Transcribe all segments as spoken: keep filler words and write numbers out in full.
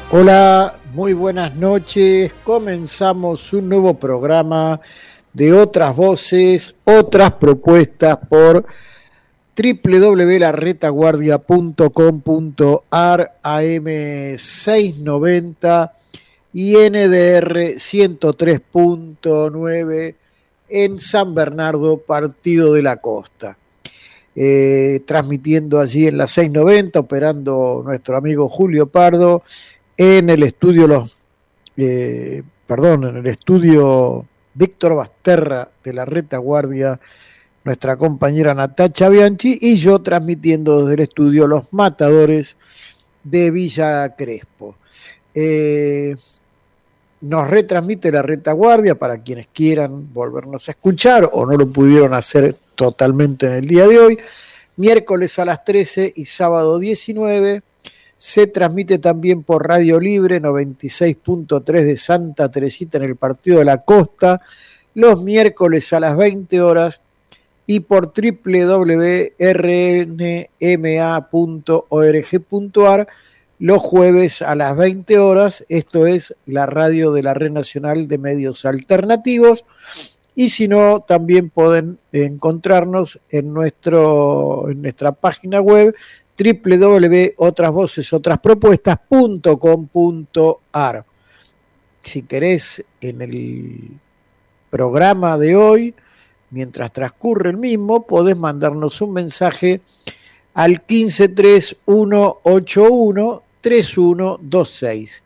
Hola, muy buenas noches. Comenzamos un nuevo programa de Otras Voces, Otras Propuestas por doble u doble u doble u punto la retaguardia punto com punto a r, A M seiscientos noventa y N D R ciento tres punto nueve en San Bernardo, Partido de la Costa. Eh, transmitiendo allí en la seiscientos noventa, operando nuestro amigo Julio Pardo. En el estudio los, eh, perdón, en el estudio Víctor Basterra de la Retaguardia, nuestra compañera Natacha Bianchi, y yo transmitiendo desde el estudio Los Matadores de Villa Crespo. Eh, nos retransmite la Retaguardia para quienes quieran volvernos a escuchar o no lo pudieron hacer totalmente en el día de hoy, miércoles a las trece y sábado diecinueve. Se transmite también por Radio Libre noventa y seis punto tres de Santa Teresita en el Partido de la Costa, los miércoles a las veinte horas, y por doble u doble u doble u punto r n m a punto org punto a r los jueves a las veinte horas. Esto es la radio de la Red Nacional de Medios Alternativos. Y si no, también pueden encontrarnos en, nuestro, en nuestra página web doble u doble u doble u punto otras voces otras propuestas punto com punto a r. Si querés, en el programa de hoy, mientras transcurre el mismo, podés mandarnos un mensaje al quince tres uno ocho uno tres uno dos seis.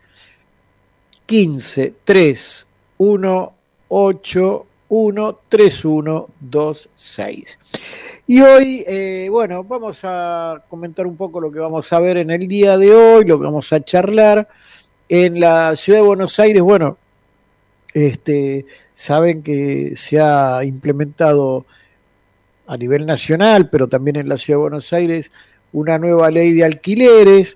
quince tres uno ocho uno tres uno dos seis. Y hoy, eh, bueno, vamos a comentar un poco lo que vamos a ver en el día de hoy, lo que vamos a charlar. En la ciudad de Buenos Aires, bueno, este, saben que se ha implementado a nivel nacional, pero también en la ciudad de Buenos Aires, una nueva ley de alquileres.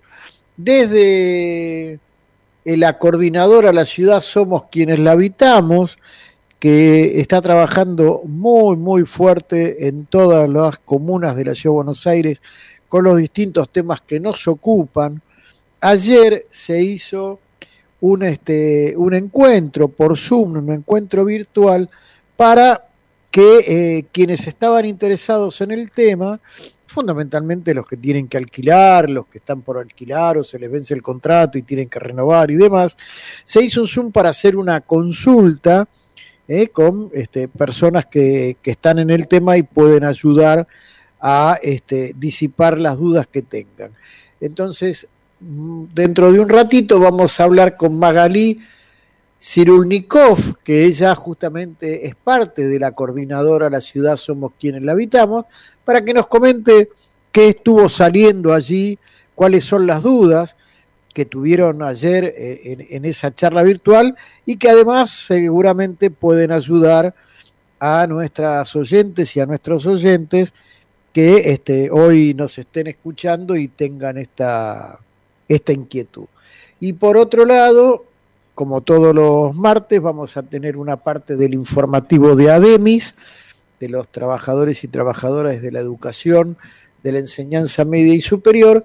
Desde la coordinadora La Ciudad Somos Quienes la Habitamos, que está trabajando muy, muy fuerte en todas las comunas de la Ciudad de Buenos Aires con los distintos temas que nos ocupan. Ayer se hizo un, este, un encuentro por Zoom, un encuentro virtual, para que eh, quienes estaban interesados en el tema, fundamentalmente los que tienen que alquilar, los que están por alquilar o se les vence el contrato y tienen que renovar y demás, se hizo un Zoom para hacer una consulta Eh, con este, personas que, que están en el tema y pueden ayudar a este, disipar las dudas que tengan. Entonces, dentro de un ratito vamos a hablar con Magalí Cirulnikov, que ella justamente es parte de la coordinadora La Ciudad Somos Quienes la Habitamos, para que nos comente qué estuvo saliendo allí, cuáles son las dudas que tuvieron ayer en, en esa charla virtual, y que además seguramente pueden ayudar a nuestras oyentes y a nuestros oyentes que este, hoy nos estén escuchando y tengan esta, esta inquietud. Y por otro lado, como todos los martes, vamos a tener una parte del informativo de ADEMIS, de los trabajadores y trabajadoras de la educación, de la enseñanza media y superior,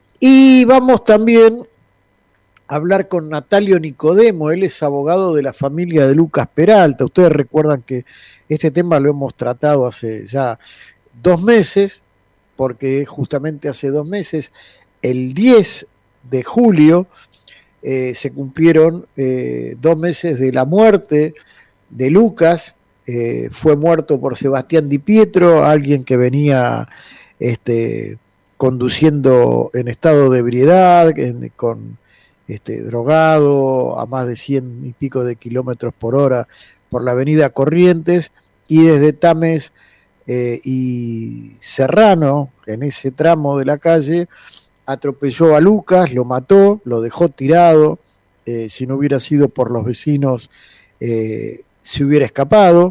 y vamos también hablar con Natalio Nicodemo. Él es abogado de la familia de Lucas Peralta. Ustedes recuerdan que este tema lo hemos tratado hace ya dos meses, porque justamente hace dos meses, el diez de julio, eh, se cumplieron eh, dos meses de la muerte de Lucas. Eh, fue muerto por Sebastián Di Pietro, alguien que venía este, conduciendo en estado de ebriedad, en, con Este, drogado a más de cien y pico de kilómetros por hora por la avenida Corrientes, y desde Tames eh, y Serrano, en ese tramo de la calle, atropelló a Lucas, lo mató, lo dejó tirado. Eh, si no hubiera sido por los vecinos, eh, se hubiera escapado.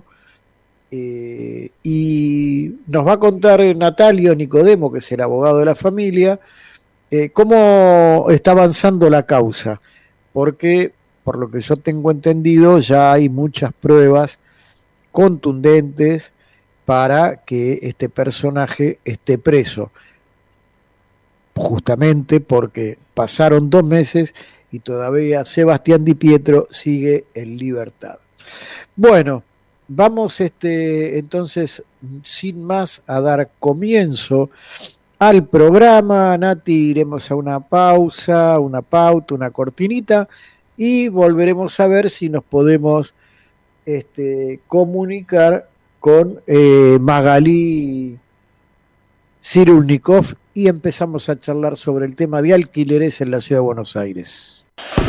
Eh, y nos va a contar Natalio Nicodemo, que es el abogado de la familia, Eh, ¿cómo está avanzando la causa? Porque, por lo que yo tengo entendido, ya hay muchas pruebas contundentes para que este personaje esté preso. Justamente porque pasaron dos meses y todavía Sebastián Di Pietro sigue en libertad. Bueno, vamos este, entonces, sin más, a dar comienzo al programa. Nati, iremos a una pausa, una pauta, una cortinita, y volveremos a ver si nos podemos este, comunicar con eh, Magalí Cyrulnikov, y empezamos a charlar sobre el tema de alquileres en la ciudad de Buenos Aires.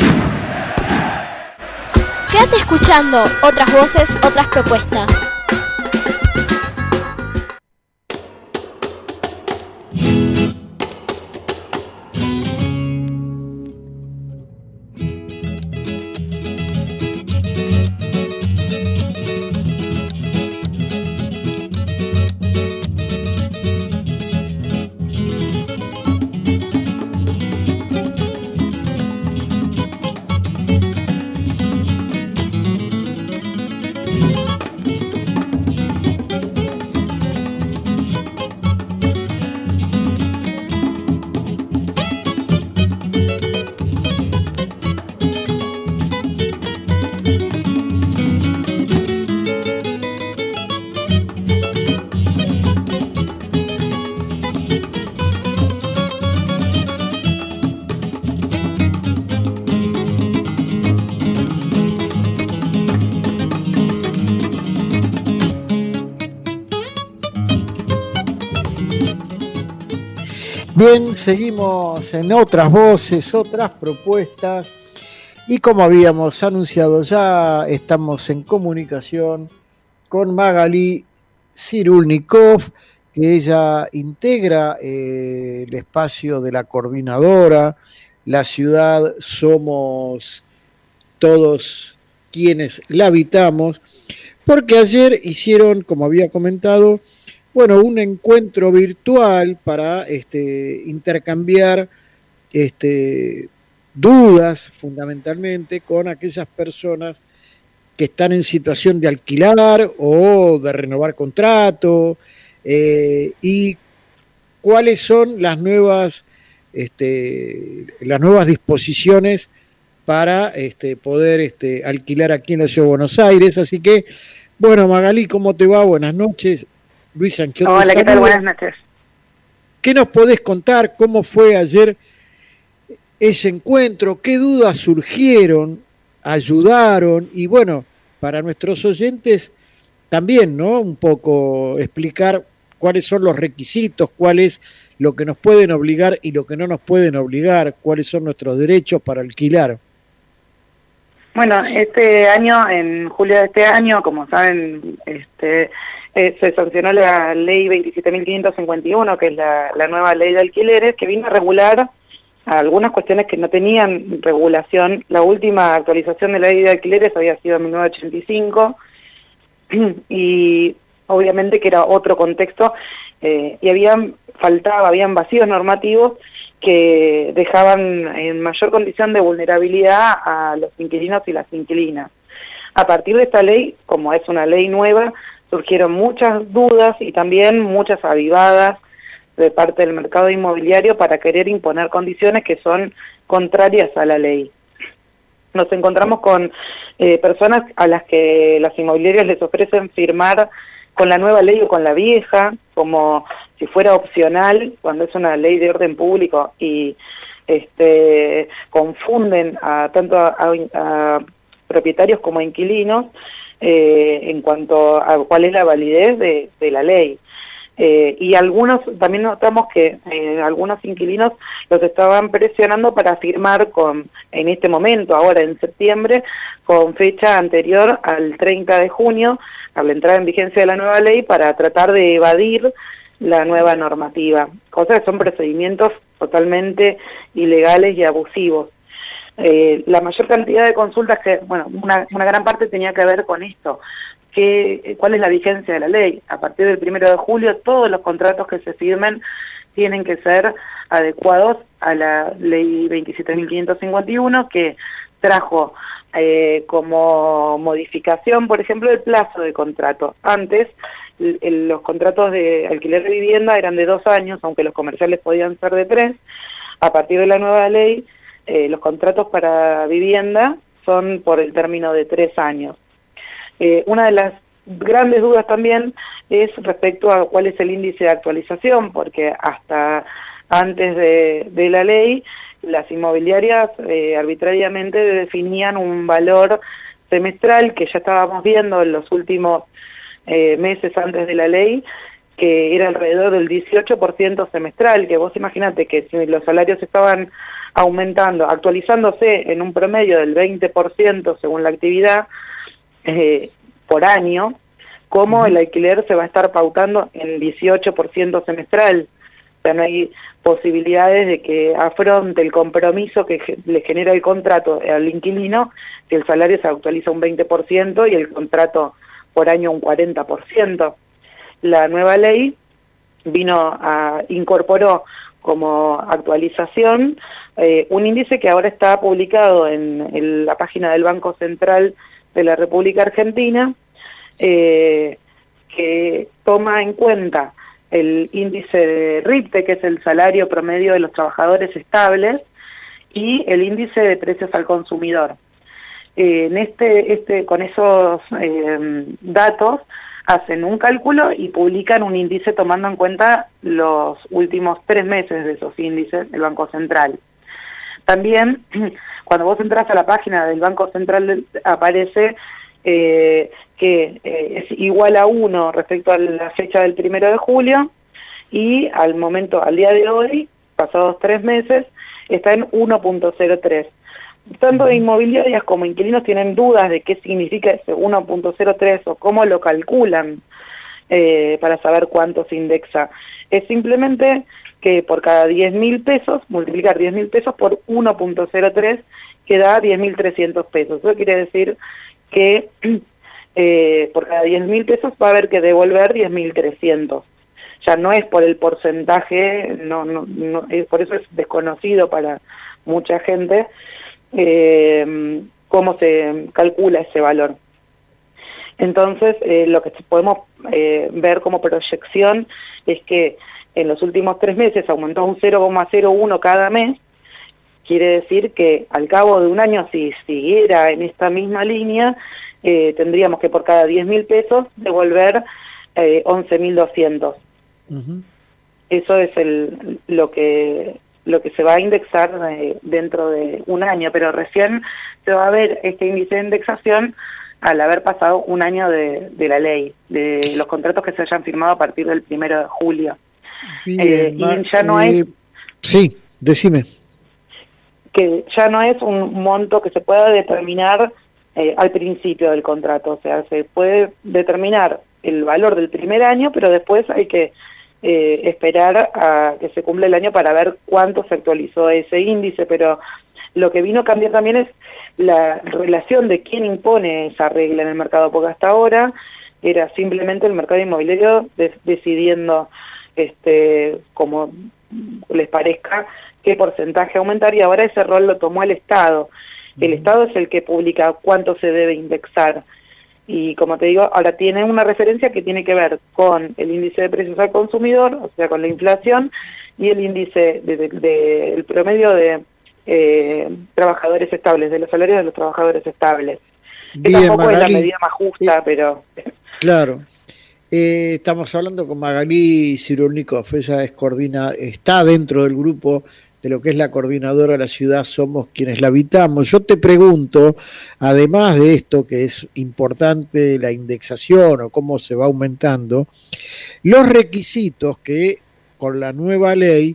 Quédate escuchando otras voces, otras propuestas. Bien, seguimos en otras voces, otras propuestas, y como habíamos anunciado, ya estamos en comunicación con Magalí Cyrulnikov, que ella integra eh, el espacio de la coordinadora La Ciudad Somos Todos Quienes la Habitamos, porque ayer hicieron, como había comentado, bueno, un encuentro virtual para este, intercambiar este, dudas, fundamentalmente, con aquellas personas que están en situación de alquilar o de renovar contrato, eh, y cuáles son las nuevas, este, las nuevas disposiciones para este, poder este, alquilar aquí en la Ciudad de Buenos Aires. Así que, bueno, Magalí, ¿cómo te va? Buenas noches. Luis Anquiotti. Hola, ¿qué tal? Buenas noches. ¿Qué nos podés contar? ¿Cómo fue ayer ese encuentro? ¿Qué dudas surgieron? ¿Ayudaron? Y bueno, para nuestros oyentes también, ¿no? Un poco explicar cuáles son los requisitos, cuál es lo que nos pueden obligar y lo que no nos pueden obligar, cuáles son nuestros derechos para alquilar. Bueno, este año, en julio de este año, como saben, este... Eh, se sancionó la ley veintisiete mil quinientos cincuenta y uno, que es la, la nueva ley de alquileres, que vino a regular algunas cuestiones que no tenían regulación. La última actualización de la ley de alquileres había sido en mil novecientos ochenta y cinco, y obviamente que era otro contexto, eh, y habían faltaba, habían vacíos normativos que dejaban en mayor condición de vulnerabilidad a los inquilinos y las inquilinas. A partir de esta ley, como es una ley nueva, surgieron muchas dudas y también muchas avivadas de parte del mercado inmobiliario para querer imponer condiciones que son contrarias a la ley. Nos encontramos con eh, personas a las que las inmobiliarias les ofrecen firmar con la nueva ley o con la vieja, como si fuera opcional, cuando es una ley de orden público, y este confunden a tanto a, a, a propietarios como a inquilinos Eh, en cuanto a cuál es la validez de, de la ley. Eh, y algunos, también notamos que eh, algunos inquilinos los estaban presionando para firmar con, en este momento, ahora en septiembre, con fecha anterior al treinta de junio, a la entrada en vigencia de la nueva ley, para tratar de evadir la nueva normativa. Cosas que son procedimientos totalmente ilegales y abusivos. Eh, la mayor cantidad de consultas que, bueno, una, una gran parte tenía que ver con esto, que, ¿cuál es la vigencia de la ley? A partir del primero de julio, todos los contratos que se firmen tienen que ser adecuados a la ley veintisiete mil quinientos cincuenta y uno, que trajo eh, como modificación, por ejemplo, el plazo de contrato. Antes, el, el, los contratos de alquiler de vivienda eran de dos años, aunque los comerciales podían ser de tres. A partir de la nueva ley, eh, los contratos para vivienda son por el término de tres años. Eh, una de las grandes dudas también es respecto a cuál es el índice de actualización, porque hasta antes de, de la ley, las inmobiliarias eh, arbitrariamente definían un valor semestral que ya estábamos viendo en los últimos eh, meses antes de la ley, que era alrededor del dieciocho por ciento semestral, que vos imaginate que si los salarios estaban aumentando, actualizándose en un promedio del veinte por ciento según la actividad eh, por año, cómo el alquiler se va a estar pautando en dieciocho por ciento semestral. O sea, no hay posibilidades de que afronte el compromiso que le genera el contrato al inquilino, que el salario se actualiza un veinte por ciento y el contrato por año un cuarenta por ciento. La nueva ley vino a incorporó como actualización eh, un índice que ahora está publicado en, en la página del Banco Central de la República Argentina, eh, que toma en cuenta el índice de RIPTE, que es el salario promedio de los trabajadores estables, y el índice de precios al consumidor. Eh, en este, este, con esos eh, datos hacen un cálculo y publican un índice tomando en cuenta los últimos tres meses de esos índices del Banco Central. También, cuando vos entras a la página del Banco Central, aparece eh, que eh, es igual a uno respecto a la fecha del primero de julio, y al momento, al día de hoy, pasados tres meses, está en uno punto cero tres. Tanto inmobiliarias como inquilinos tienen dudas de qué significa ese uno punto cero tres o cómo lo calculan eh, para saber cuánto se indexa. Es simplemente que por cada diez mil pesos, multiplicar diez mil pesos por uno punto cero tres, que da diez mil trescientos pesos. Eso quiere decir que eh, por cada diez mil pesos va a haber que devolver diez mil trescientos. Ya no es por el porcentaje, no, no, no, es, por eso es desconocido para mucha gente eh, cómo se calcula ese valor. Entonces, eh, lo que podemos eh, ver como proyección es que en los últimos tres meses aumentó un cero coma cero uno cada mes. Quiere decir que al cabo de un año, si siguiera en esta misma línea, eh, tendríamos que por cada diez mil pesos devolver eh, once mil doscientos. Uh-huh. Eso es el, lo que lo que se va a indexar de, dentro de un año, pero recién se va a ver este índice de indexación al haber pasado un año de, de la ley, de los contratos que se hayan firmado a partir del primero de julio. Bien, eh, y ya no eh, es... Sí, decime. Que ya no es un monto que se pueda determinar eh, al principio del contrato, o sea, se puede determinar el valor del primer año, pero después hay que eh, esperar a que se cumpla el año para ver cuánto se actualizó ese índice, pero lo que vino a cambiar también es la relación de quién impone esa regla en el mercado, porque hasta ahora era simplemente el mercado inmobiliario de, decidiendo, este, como les parezca, qué porcentaje aumentar, y ahora ese rol lo tomó el Estado. El Estado es el que publica cuánto se debe indexar. Y como te digo, ahora tiene una referencia que tiene que ver con el índice de precios al consumidor, o sea, con la inflación, y el índice del de, de, de, promedio de eh, trabajadores estables, de los salarios de los trabajadores estables. Que Bien, tampoco Magali, es la medida más justa, eh, pero... Claro. Eh, estamos hablando con Magali Cyrulnikov, ella es coordina, está dentro del grupo de lo que es la coordinadora de la ciudad Somos Quienes la Habitamos. Yo te pregunto, además de esto que es importante, la indexación o cómo se va aumentando, los requisitos que con la nueva ley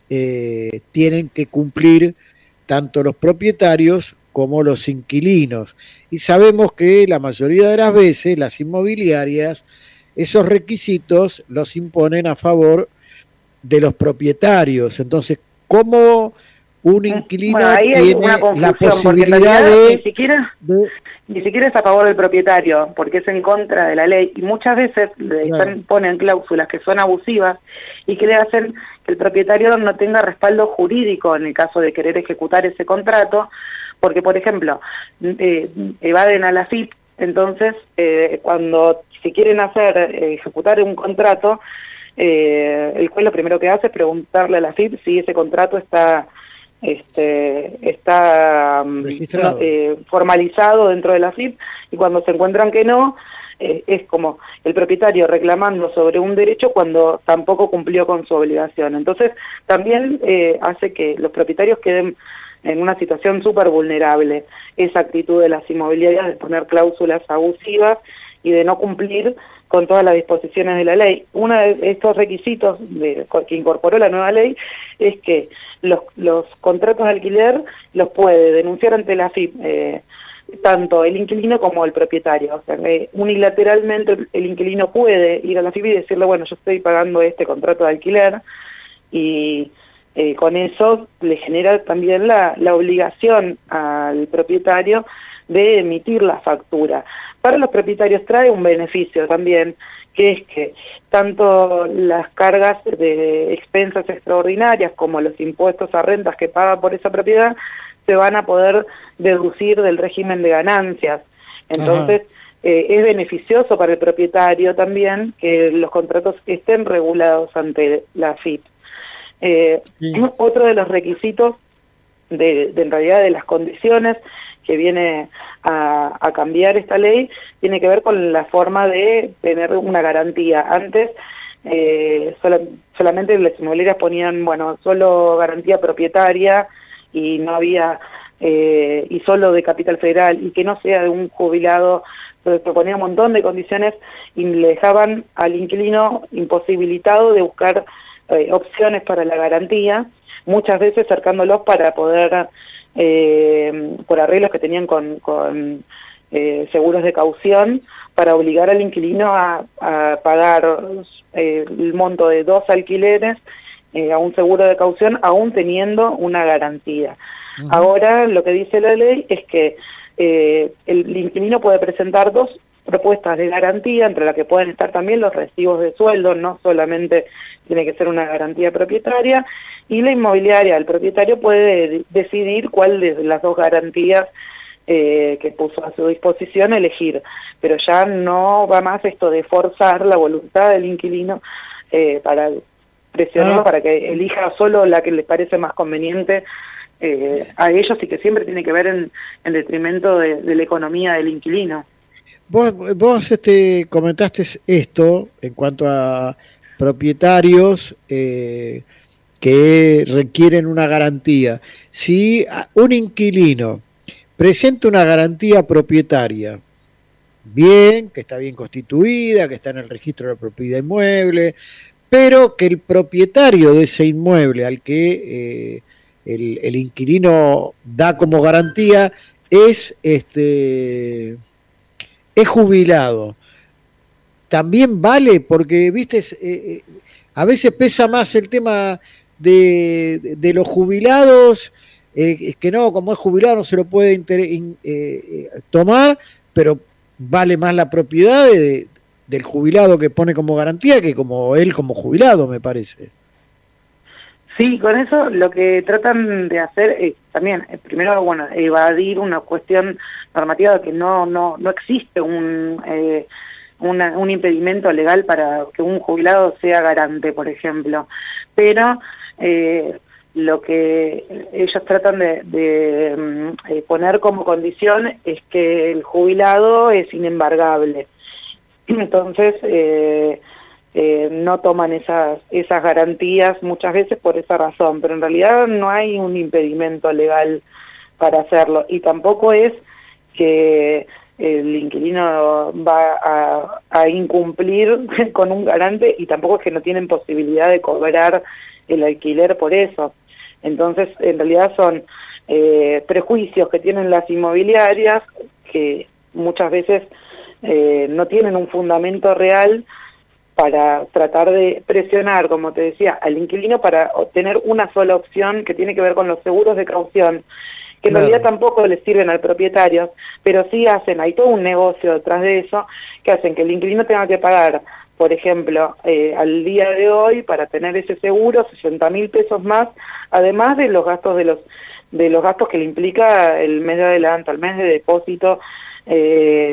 eh, tienen que cumplir tanto los propietarios como los inquilinos. Y sabemos que la mayoría de las veces las inmobiliarias esos requisitos los imponen a favor de los propietarios. Entonces, ¿cómo un inquilino bueno, ahí tiene una la posibilidad de... Ni de, siquiera, de... ni siquiera es a favor del propietario, porque es en contra de la ley. Y muchas veces le Claro. están, ponen cláusulas que son abusivas y que le hacen que el propietario no tenga respaldo jurídico en el caso de querer ejecutar ese contrato, porque, por ejemplo, eh, evaden a la F I P. Entonces, eh, cuando si quieren hacer, eh, ejecutar un contrato, eh, el juez lo primero que hace es preguntarle a la F I P si ese contrato está este, está eh, formalizado dentro de la F I P, y cuando se encuentran que no, eh, es como el propietario reclamando sobre un derecho cuando tampoco cumplió con su obligación. Entonces también eh, hace que los propietarios queden en una situación súper vulnerable, esa actitud de las inmobiliarias de poner cláusulas abusivas y de no cumplir con todas las disposiciones de la ley. Uno de estos requisitos de, que incorporó la nueva ley es que los, los contratos de alquiler los puede denunciar ante la F I P, eh, tanto el inquilino como el propietario. O sea, que unilateralmente el inquilino puede ir a la F I P y decirle, bueno, yo estoy pagando este contrato de alquiler, y eh, con eso le genera también la, la obligación al propietario de emitir la factura. Para los propietarios trae un beneficio también, que es que tanto las cargas de expensas extraordinarias como los impuestos a rentas que paga por esa propiedad se van a poder deducir del régimen de ganancias. Entonces, eh, es beneficioso para el propietario también que los contratos estén regulados ante la F I P. Eh, sí. Otro de los requisitos de, de en realidad de las condiciones que viene a, a cambiar esta ley tiene que ver con la forma de tener una garantía. Antes eh, sola, solamente las inmobiliarias ponían, bueno, solo garantía propietaria y no había, eh, y solo de Capital Federal, y que no sea de un jubilado. Proponía un montón de condiciones y le dejaban al inquilino imposibilitado de buscar eh, opciones para la garantía, muchas veces cercándolos para poder, eh, por arreglos que tenían con, con eh, seguros de caución, para obligar al inquilino a, a pagar eh, el monto de dos alquileres eh, a un seguro de caución, aún teniendo una garantía. Uh-huh. Ahora lo que dice la ley es que eh, el inquilino puede presentar dos propuestas de garantía, entre las que pueden estar también los recibos de sueldo, no solamente tiene que ser una garantía propietaria, y la inmobiliaria, el propietario puede decidir cuál de las dos garantías eh, que puso a su disposición elegir, pero ya no va más esto de forzar la voluntad del inquilino eh, para presionarlo ah. para que elija solo la que les parece más conveniente eh, a ellos, y que siempre tiene que ver en, en detrimento de, de la economía del inquilino. Vos, vos este, comentaste esto en cuanto a propietarios eh, que requieren una garantía. Si un inquilino presenta una garantía propietaria, bien, que está bien constituida, que está en el registro de la propiedad inmueble, pero que el propietario de ese inmueble al que eh, el, el inquilino da como garantía es este... es jubilado, también vale, porque viste eh, a veces pesa más el tema de, de, de los jubilados, eh, que no, como es jubilado no se lo puede inter, in, eh, tomar, pero vale más la propiedad de, del jubilado que pone como garantía que como él como jubilado, me parece. Sí, con eso lo que tratan de hacer es también, primero, bueno, evadir una cuestión normativa, que no no no existe un eh, una, un impedimento legal para que un jubilado sea garante, por ejemplo, pero eh, lo que ellos tratan de, de eh, poner como condición es que el jubilado es inembargable. Entonces, eh, Eh, no toman esas esas garantías muchas veces por esa razón, pero en realidad no hay un impedimento legal para hacerlo, y tampoco es que el inquilino va a, a incumplir con un garante, y tampoco es que no tienen posibilidad de cobrar el alquiler por eso. Entonces, en realidad son eh, prejuicios que tienen las inmobiliarias, que muchas veces eh, no tienen un fundamento real, para tratar de presionar, como te decía, al inquilino para obtener una sola opción que tiene que ver con los seguros de caución, que en claro. realidad tampoco les sirven al propietario, pero sí hacen, hay todo un negocio detrás de eso, que hacen que el inquilino tenga que pagar, por ejemplo, eh, al día de hoy, para tener ese seguro, sesenta mil pesos más, además de los gastos de los de los gastos que le implica el mes de adelanto, el mes de depósito, eh,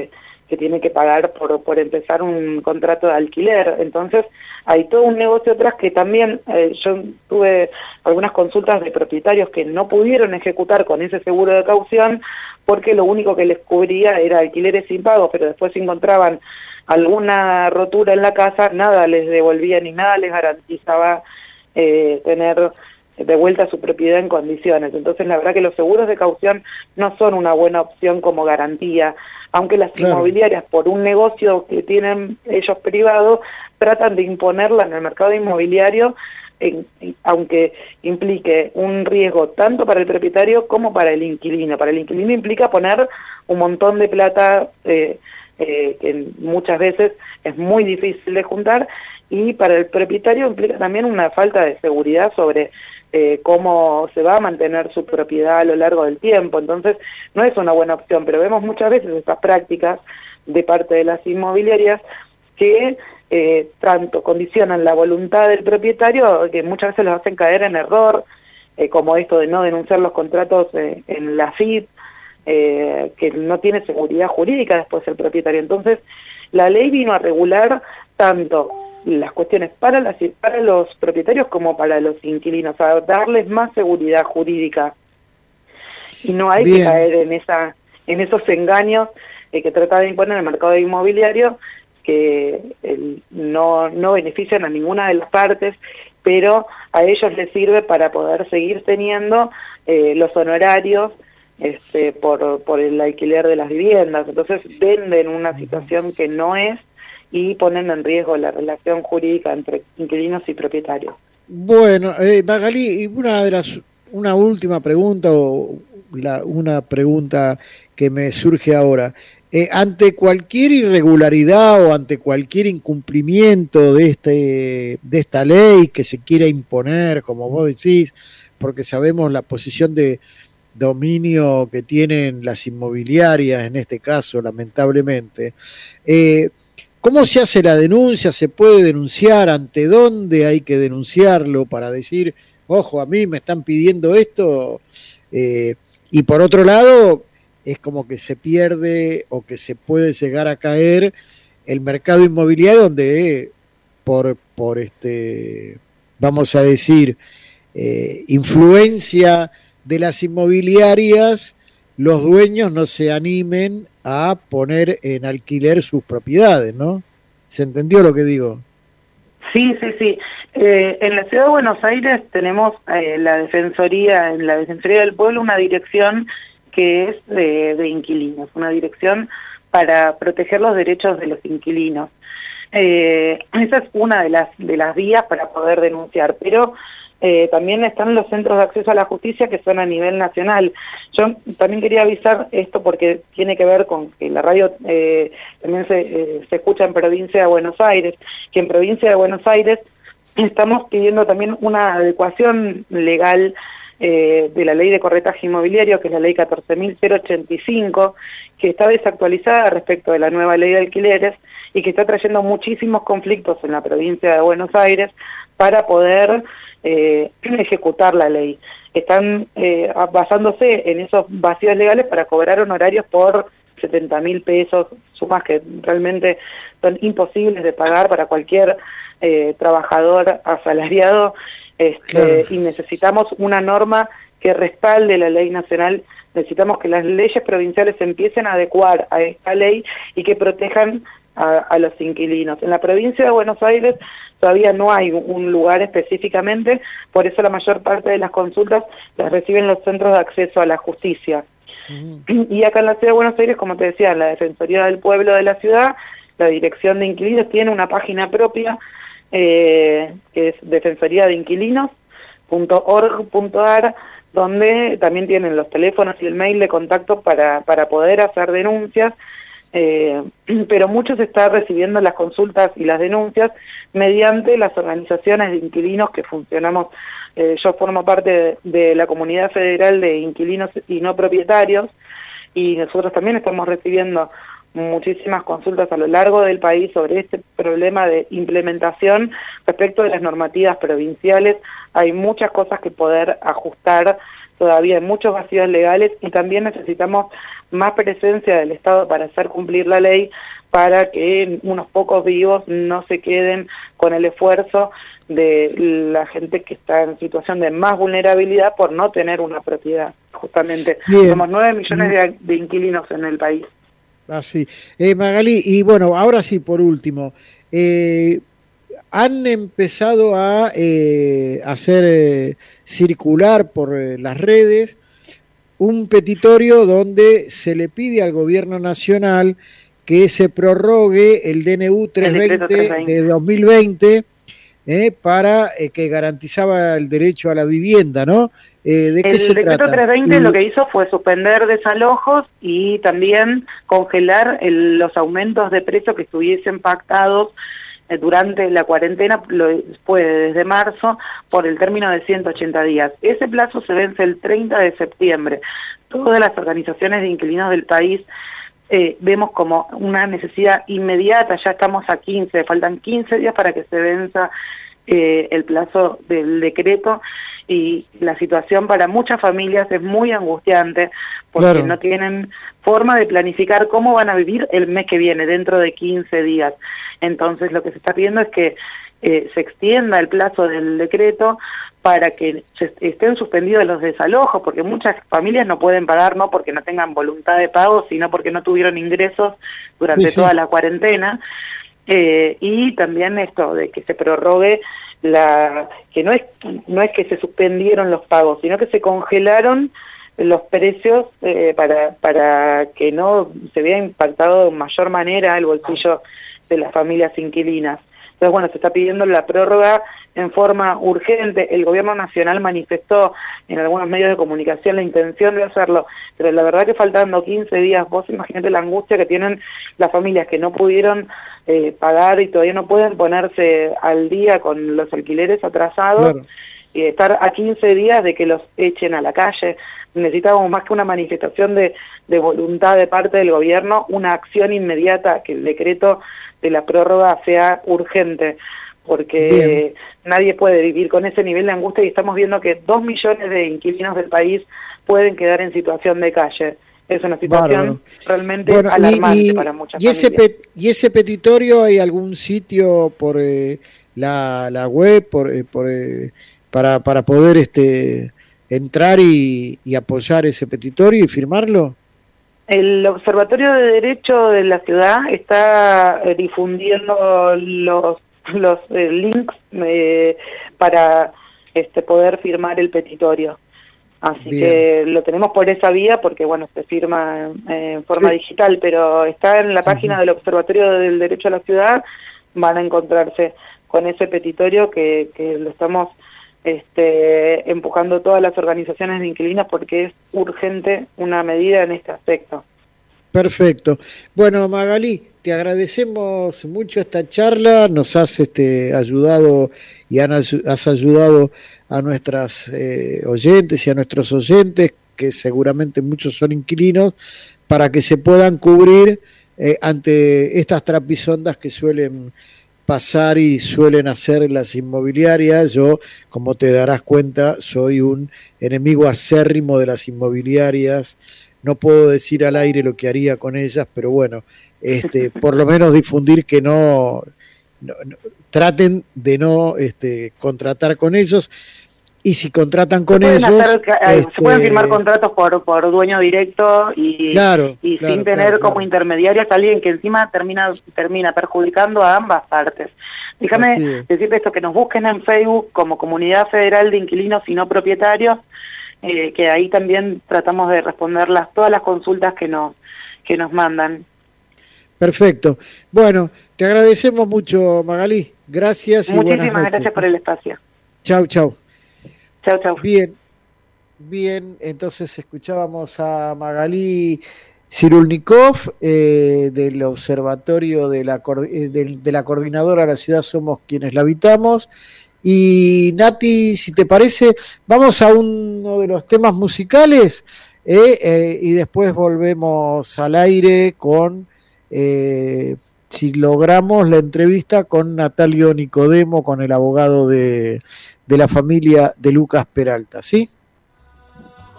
que tiene que pagar por, por empezar un contrato de alquiler. Entonces hay todo un negocio atrás que también eh, yo tuve algunas consultas de propietarios que no pudieron ejecutar con ese seguro de caución porque lo único que les cubría era alquileres sin pago, pero después si encontraban alguna rotura en la casa, nada les devolvía ni nada les garantizaba eh, tener de vuelta su propiedad en condiciones. Entonces la verdad que los seguros de caución no son una buena opción como garantía, aunque las claro. inmobiliarias por un negocio que tienen ellos privados tratan de imponerla en el mercado inmobiliario, en, en, aunque implique un riesgo tanto para el propietario como para el inquilino. Para el inquilino implica poner un montón de plata eh, eh, que muchas veces es muy difícil de juntar, y para el propietario implica también una falta de seguridad sobre Eh, cómo se va a mantener su propiedad a lo largo del tiempo. Entonces no es una buena opción, pero vemos muchas veces estas prácticas de parte de las inmobiliarias que eh, tanto condicionan la voluntad del propietario, que muchas veces los hacen caer en error, eh, como esto de no denunciar los contratos eh, en la F I P, eh, que no tiene seguridad jurídica después el propietario. Entonces la ley vino a regular tanto las cuestiones para las para los propietarios como para los inquilinos, a darles más seguridad jurídica, y no hay Bien. que caer en esa en esos engaños eh, que trata de imponer el mercado inmobiliario, que eh, no no benefician a ninguna de las partes, pero a ellos les sirve para poder seguir teniendo eh, los honorarios este por por el alquiler de las viviendas. Entonces venden una situación que no es, y ponen en riesgo la relación jurídica entre inquilinos y propietarios. Bueno, eh, Magalí, una de las una última pregunta o la, una pregunta que me surge ahora. Eh, ante cualquier irregularidad o ante cualquier incumplimiento de este de esta ley que se quiera imponer, como vos decís, porque sabemos la posición de dominio que tienen las inmobiliarias en este caso, lamentablemente, eh, ¿cómo se hace la denuncia? ¿Se puede denunciar? ¿Ante dónde hay que denunciarlo para decir, ojo, a mí me están pidiendo esto? Eh, y por otro lado, es como que se pierde o que se puede llegar a caer el mercado inmobiliario, donde por, por este, vamos a decir, eh, influencia de las inmobiliarias, los dueños no se animen a poner en alquiler sus propiedades, ¿no? ¿Se entendió lo que digo? Sí, sí, sí. Eh, en la Ciudad de Buenos Aires tenemos eh, la Defensoría, en la Defensoría del Pueblo, una dirección que es de, de inquilinos, una dirección para proteger los derechos de los inquilinos. Eh, esa es una de las de las vías para poder denunciar, pero Eh, también están los centros de acceso a la justicia, que son a nivel nacional. Yo también quería avisar esto porque tiene que ver con que la radio eh, también se, eh, se escucha en provincia de Buenos Aires, que en provincia de Buenos Aires estamos pidiendo también una adecuación legal eh, de la ley de corretaje inmobiliario, que es la ley catorce mil ochenta y cinco, que está desactualizada respecto de la nueva ley de alquileres y que está trayendo muchísimos conflictos en la provincia de Buenos Aires para poder Eh, ejecutar la ley. Están eh, basándose en esos vacíos legales para cobrar honorarios por setenta mil pesos, sumas que realmente son imposibles de pagar para cualquier eh, trabajador asalariado, este, claro. Y necesitamos una norma que respalde la ley nacional. Necesitamos que las leyes provinciales se empiecen a adecuar a esta ley y que protejan a, a los inquilinos. En la provincia de Buenos Aires todavía no hay un lugar específicamente, por eso la mayor parte de las consultas las reciben los centros de acceso a la justicia. Uh-huh. Y acá en la Ciudad de Buenos Aires, como te decía, la Defensoría del Pueblo de la ciudad, la Dirección de Inquilinos, tiene una página propia, eh, que es defensoría de inquilinos punto org punto a r, donde también tienen los teléfonos y el mail de contacto para, para poder hacer denuncias. Eh, pero mucho se está recibiendo las consultas y las denuncias mediante las organizaciones de inquilinos que funcionamos. Eh, yo formo parte de, de la Comunidad Federal de Inquilinos y No Propietarios, y nosotros también estamos recibiendo muchísimas consultas a lo largo del país sobre este problema de implementación respecto de las normativas provinciales. Hay muchas cosas que poder ajustar todavía hay muchos vacíos legales y también necesitamos más presencia del Estado para hacer cumplir la ley, para que unos pocos vivos no se queden con el esfuerzo de la gente que está en situación de más vulnerabilidad por no tener una propiedad, justamente. Bien. Somos nueve millones de, de inquilinos en el país. Así. Eh, Magalí, y bueno, ahora sí, por último, eh, han empezado a eh, hacer eh, circular por eh, las redes un petitorio donde se le pide al gobierno nacional que se prorrogue el D N U trescientos veinte de dos mil veinte eh, para eh, que garantizaba el derecho a la vivienda, ¿no? Eh, ¿de qué el se decreto trata? trescientos veinte y... lo que hizo fue suspender desalojos y también congelar el, los aumentos de precios que estuviesen pactados eh, durante la cuarentena, lo, fue desde marzo, por el término de ciento ochenta días. Ese plazo se vence el treinta de septiembre. Todas las organizaciones de inquilinos del país Eh, vemos como una necesidad inmediata, ya estamos a quince, faltan quince días para que se venza eh, el plazo del decreto, y la situación para muchas familias es muy angustiante porque claro. no tienen forma de planificar cómo van a vivir el mes que viene, dentro de quince días. Entonces lo que se está pidiendo es que eh, se extienda el plazo del decreto para que se estén suspendidos los desalojos, porque muchas familias no pueden pagar, no porque no tengan voluntad de pago, sino porque no tuvieron ingresos durante sí, sí. toda la cuarentena, eh, y también esto de que se prorrogue la que no es no es que se suspendieron los pagos, sino que se congelaron los precios eh, para para que no se vea impactado de mayor manera el bolsillo de las familias inquilinas. Entonces, bueno, se está pidiendo la prórroga en forma urgente. El gobierno nacional manifestó en algunos medios de comunicación la intención de hacerlo, pero la verdad que faltando quince días, vos imagínate la angustia que tienen las familias que no pudieron eh, pagar y todavía no pueden ponerse al día con los alquileres atrasados, claro. y estar a quince días de que los echen a la calle. Necesitamos más que una manifestación de, de voluntad de parte del gobierno, una acción inmediata, que el decreto de la prórroga sea urgente, porque Bien. nadie puede vivir con ese nivel de angustia, y estamos viendo que dos millones de inquilinos del país pueden quedar en situación de calle. Es una situación Bárbaro. realmente bueno, alarmante y, y, para muchas y familias. Ese pet, ¿Y ese petitorio hay algún sitio por eh, la, la web por, eh, por eh, para, para poder este entrar y, y apoyar ese petitorio y firmarlo? El Observatorio de Derecho de la ciudad está eh, difundiendo los los eh, links eh, para este poder firmar el petitorio. Así Bien. que lo tenemos por esa vía porque, bueno, se firma eh, en forma sí. digital, pero está en la página uh-huh. del Observatorio del Derecho a la Ciudad, van a encontrarse con ese petitorio que, que lo estamos este, empujando todas las organizaciones de inquilinos porque es urgente una medida en este aspecto. Perfecto. Bueno, Magalí, te agradecemos mucho esta charla, nos has este, ayudado y han, has ayudado a nuestras eh, oyentes y a nuestros oyentes, que seguramente muchos son inquilinos, para que se puedan cubrir eh, ante estas trapisondas que suelen pasar y suelen hacer las inmobiliarias. Yo, como te darás cuenta, soy un enemigo acérrimo de las inmobiliarias. No puedo decir al aire lo que haría con ellas, pero bueno, este, por lo menos difundir que no, no, no traten de no este, contratar con ellos, y si contratan con ellos hacer, este, se pueden firmar contratos por por dueño directo y, claro, y claro, sin tener claro, como claro. intermediarios a alguien que encima termina termina perjudicando a ambas partes. Déjame decirte esto, que nos busquen en Facebook como Comunidad Federal de Inquilinos y No Propietarios, Eh, que ahí también tratamos de responder las, todas las consultas que nos, que nos mandan. Perfecto. Bueno, te agradecemos mucho, Magalí. Gracias y Muchísimas buenas noches. gracias por el espacio. Chau, chau. Chau, chau. Bien, bien, entonces escuchábamos a Magalí Cirulnikov eh, del Observatorio de la, de, de la Coordinadora de la Ciudad Somos Quienes la Habitamos. Y Nati, si te parece, vamos a uno de los temas musicales eh, eh, y después volvemos al aire con, eh, si logramos, la entrevista con Natalio Nicodemo, con el abogado de, de la familia de Lucas Peralta, ¿sí?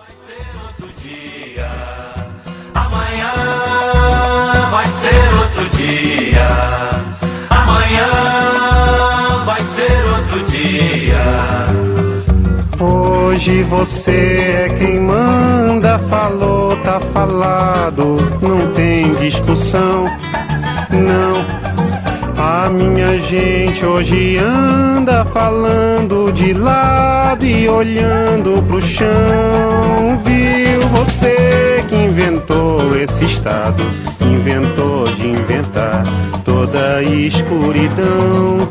vai ser outro dia. Amanhã vai ser outro dia. Hoje você é quem manda, falou, tá falado, não tem discussão, não. A minha gente hoje anda falando de lado e olhando pro chão. Viu você que inventou esse estado, inventou de inventar toda a escuridão.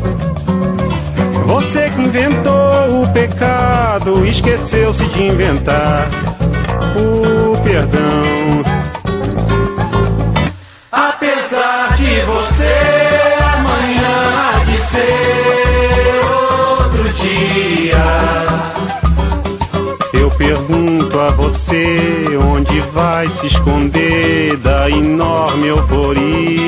Você que inventou o pecado, esqueceu-se de inventar o perdão. Apesar de você, amanhã há de ser outro dia. Eu pergunto a você, onde vai se esconder da enorme euforia?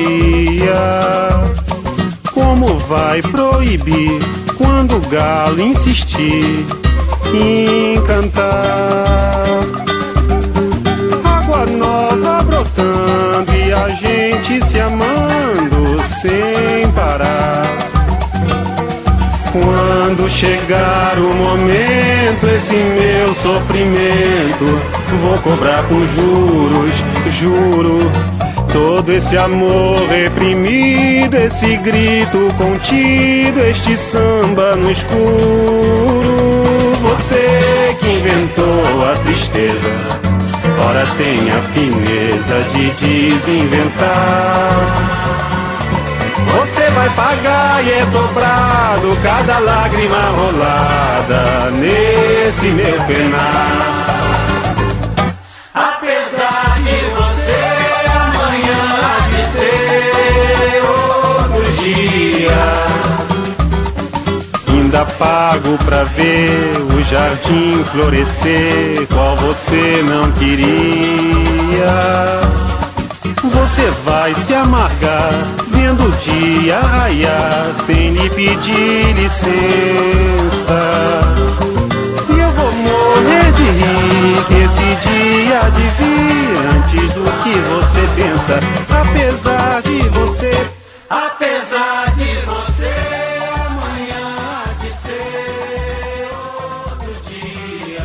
Como vai proibir quando o galo insistir em cantar? Água nova brotando e a gente se amando sem parar. Quando chegar o momento, esse meu sofrimento vou cobrar com juros, juro. Todo esse amor reprimido, esse grito contido, este samba no escuro. Você que inventou a tristeza, ora tem a fineza de desinventar. Você vai pagar e é dobrado cada lágrima rolada nesse meu penar. Apesar de você, amanhã há de ser outro dia. Ainda pago pra ver o jardim florescer, qual você não queria. Você vai se amargar vendo o dia raiar sem lhe pedir licença. E eu vou morrer de rir que esse dia há de vir antes do que você pensa. Apesar de você, apesar de você, amanhã há de ser outro dia.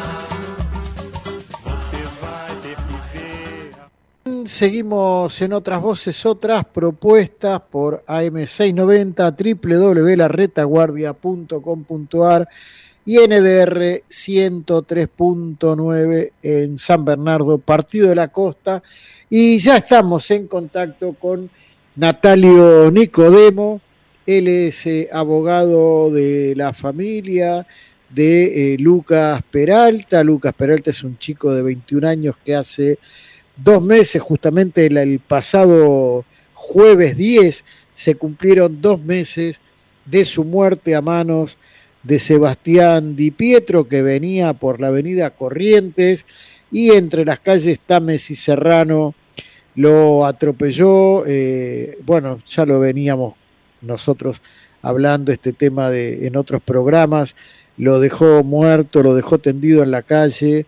você vai ter que ver. Seguimos en Otras Voces, Otras Propuestas por A M seiscientos noventa, doble u doble u doble u punto la retaguardia punto com punto a r y N D R ciento tres punto nueve en San Bernardo, Partido de la Costa. Y ya estamos en contacto con Natalio Nicodemo. Él es eh, abogado de la familia de eh, Lucas Peralta. Lucas Peralta es un chico de veintiún años que hace dos meses, justamente el, el pasado jueves diez, se cumplieron dos meses de su muerte a manos de Sebastián Di Pietro, que venía por la avenida Corrientes y entre las calles Tames y Serrano lo atropelló. Eh, bueno, ya lo veníamos nosotros hablando este tema de, en otros programas, lo dejó muerto, lo dejó tendido en la calle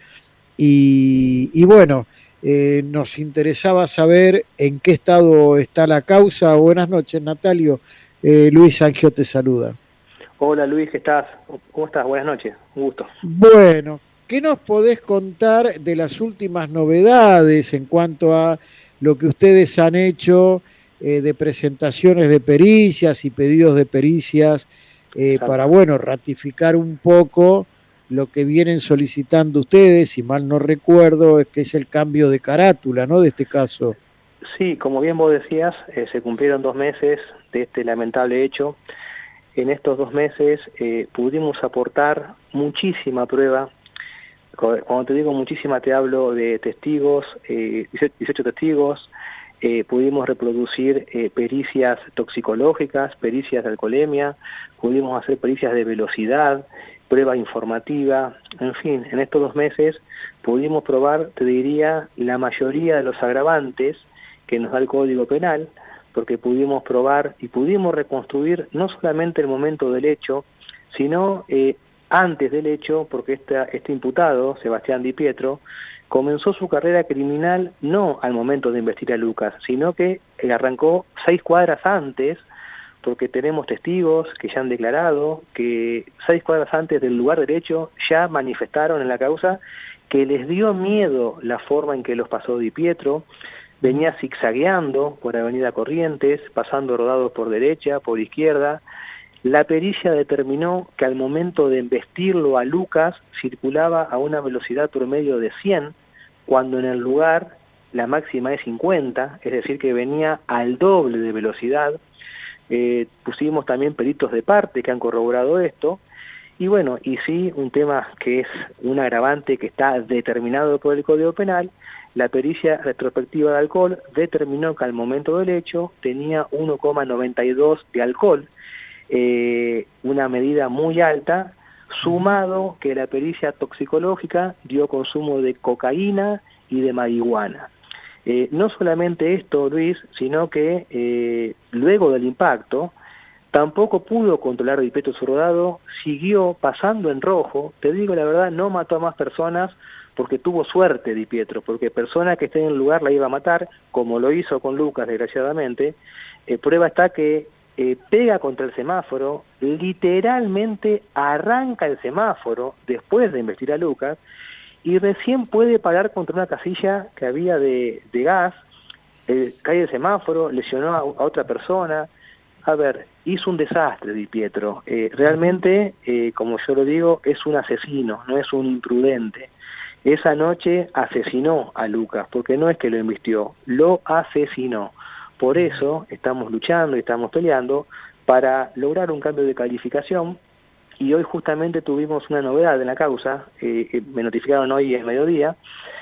y, y bueno, Eh, nos interesaba saber en qué estado está la causa. Buenas noches, Natalio. Eh, Luis Angio te saluda. Hola Luis, ¿qué estás? ¿Cómo estás? Buenas noches, un gusto. Bueno, ¿qué nos podés contar de las últimas novedades en cuanto a lo que ustedes han hecho eh, de presentaciones de pericias y pedidos de pericias eh, para, bueno, ratificar un poco lo que vienen solicitando ustedes, si mal no recuerdo, es que es el cambio de carátula, ¿no?, de este caso. Sí, como bien vos decías, eh, se cumplieron dos meses de este lamentable hecho. En estos dos meses eh, pudimos aportar muchísima prueba. Cuando te digo muchísima, te hablo de testigos, eh, dieciocho testigos. Eh, pudimos reproducir eh, pericias toxicológicas, pericias de alcoholemia, pudimos hacer pericias de velocidad, prueba informativa, en fin, en estos dos meses pudimos probar, te diría, la mayoría de los agravantes que nos da el Código Penal, porque pudimos probar y pudimos reconstruir no solamente el momento del hecho, sino eh, antes del hecho, porque esta, este imputado, Sebastián Di Pietro, comenzó su carrera criminal no al momento de investir a Lucas, sino que arrancó seis cuadras antes, porque tenemos testigos que ya han declarado que seis cuadras antes del lugar del hecho ya manifestaron en la causa que les dio miedo la forma en que los pasó Di Pietro. Venía zigzagueando por Avenida Corrientes, pasando rodados por derecha, por izquierda. La pericia determinó que al momento de embestirlo a Lucas circulaba a una velocidad promedio de cien, cuando en el lugar la máxima es cincuenta, es decir, que venía al doble de velocidad. Eh, pusimos también peritos de parte que han corroborado esto. Y bueno, y sí, un tema que es un agravante que está determinado por el Código Penal, la pericia retrospectiva de alcohol determinó que al momento del hecho tenía uno coma noventa y dos de alcohol, eh, una medida muy alta, sumado que la pericia toxicológica dio consumo de cocaína y de marihuana. Eh, no solamente esto, Luis, sino que eh, luego del impacto tampoco pudo controlar Di Pietro su rodado, siguió pasando en rojo. Te digo la verdad, no mató a más personas porque tuvo suerte Di Pietro, porque persona que esté en el lugar la iba a matar, como lo hizo con Lucas, desgraciadamente. Eh, prueba está que eh, pega contra el semáforo, literalmente arranca el semáforo después de investir a Lucas, y recién puede parar contra una casilla que había de, de gas, eh, cae el semáforo, lesionó a, a otra persona. A ver, hizo un desastre Di Pietro. Eh, realmente, eh, como yo lo digo, es un asesino, no es un imprudente. Esa noche asesinó a Lucas, porque no es que lo embistió, lo asesinó. Por eso estamos luchando y estamos peleando para lograr un cambio de calificación. Y hoy justamente tuvimos una novedad en la causa, eh, me notificaron hoy en mediodía,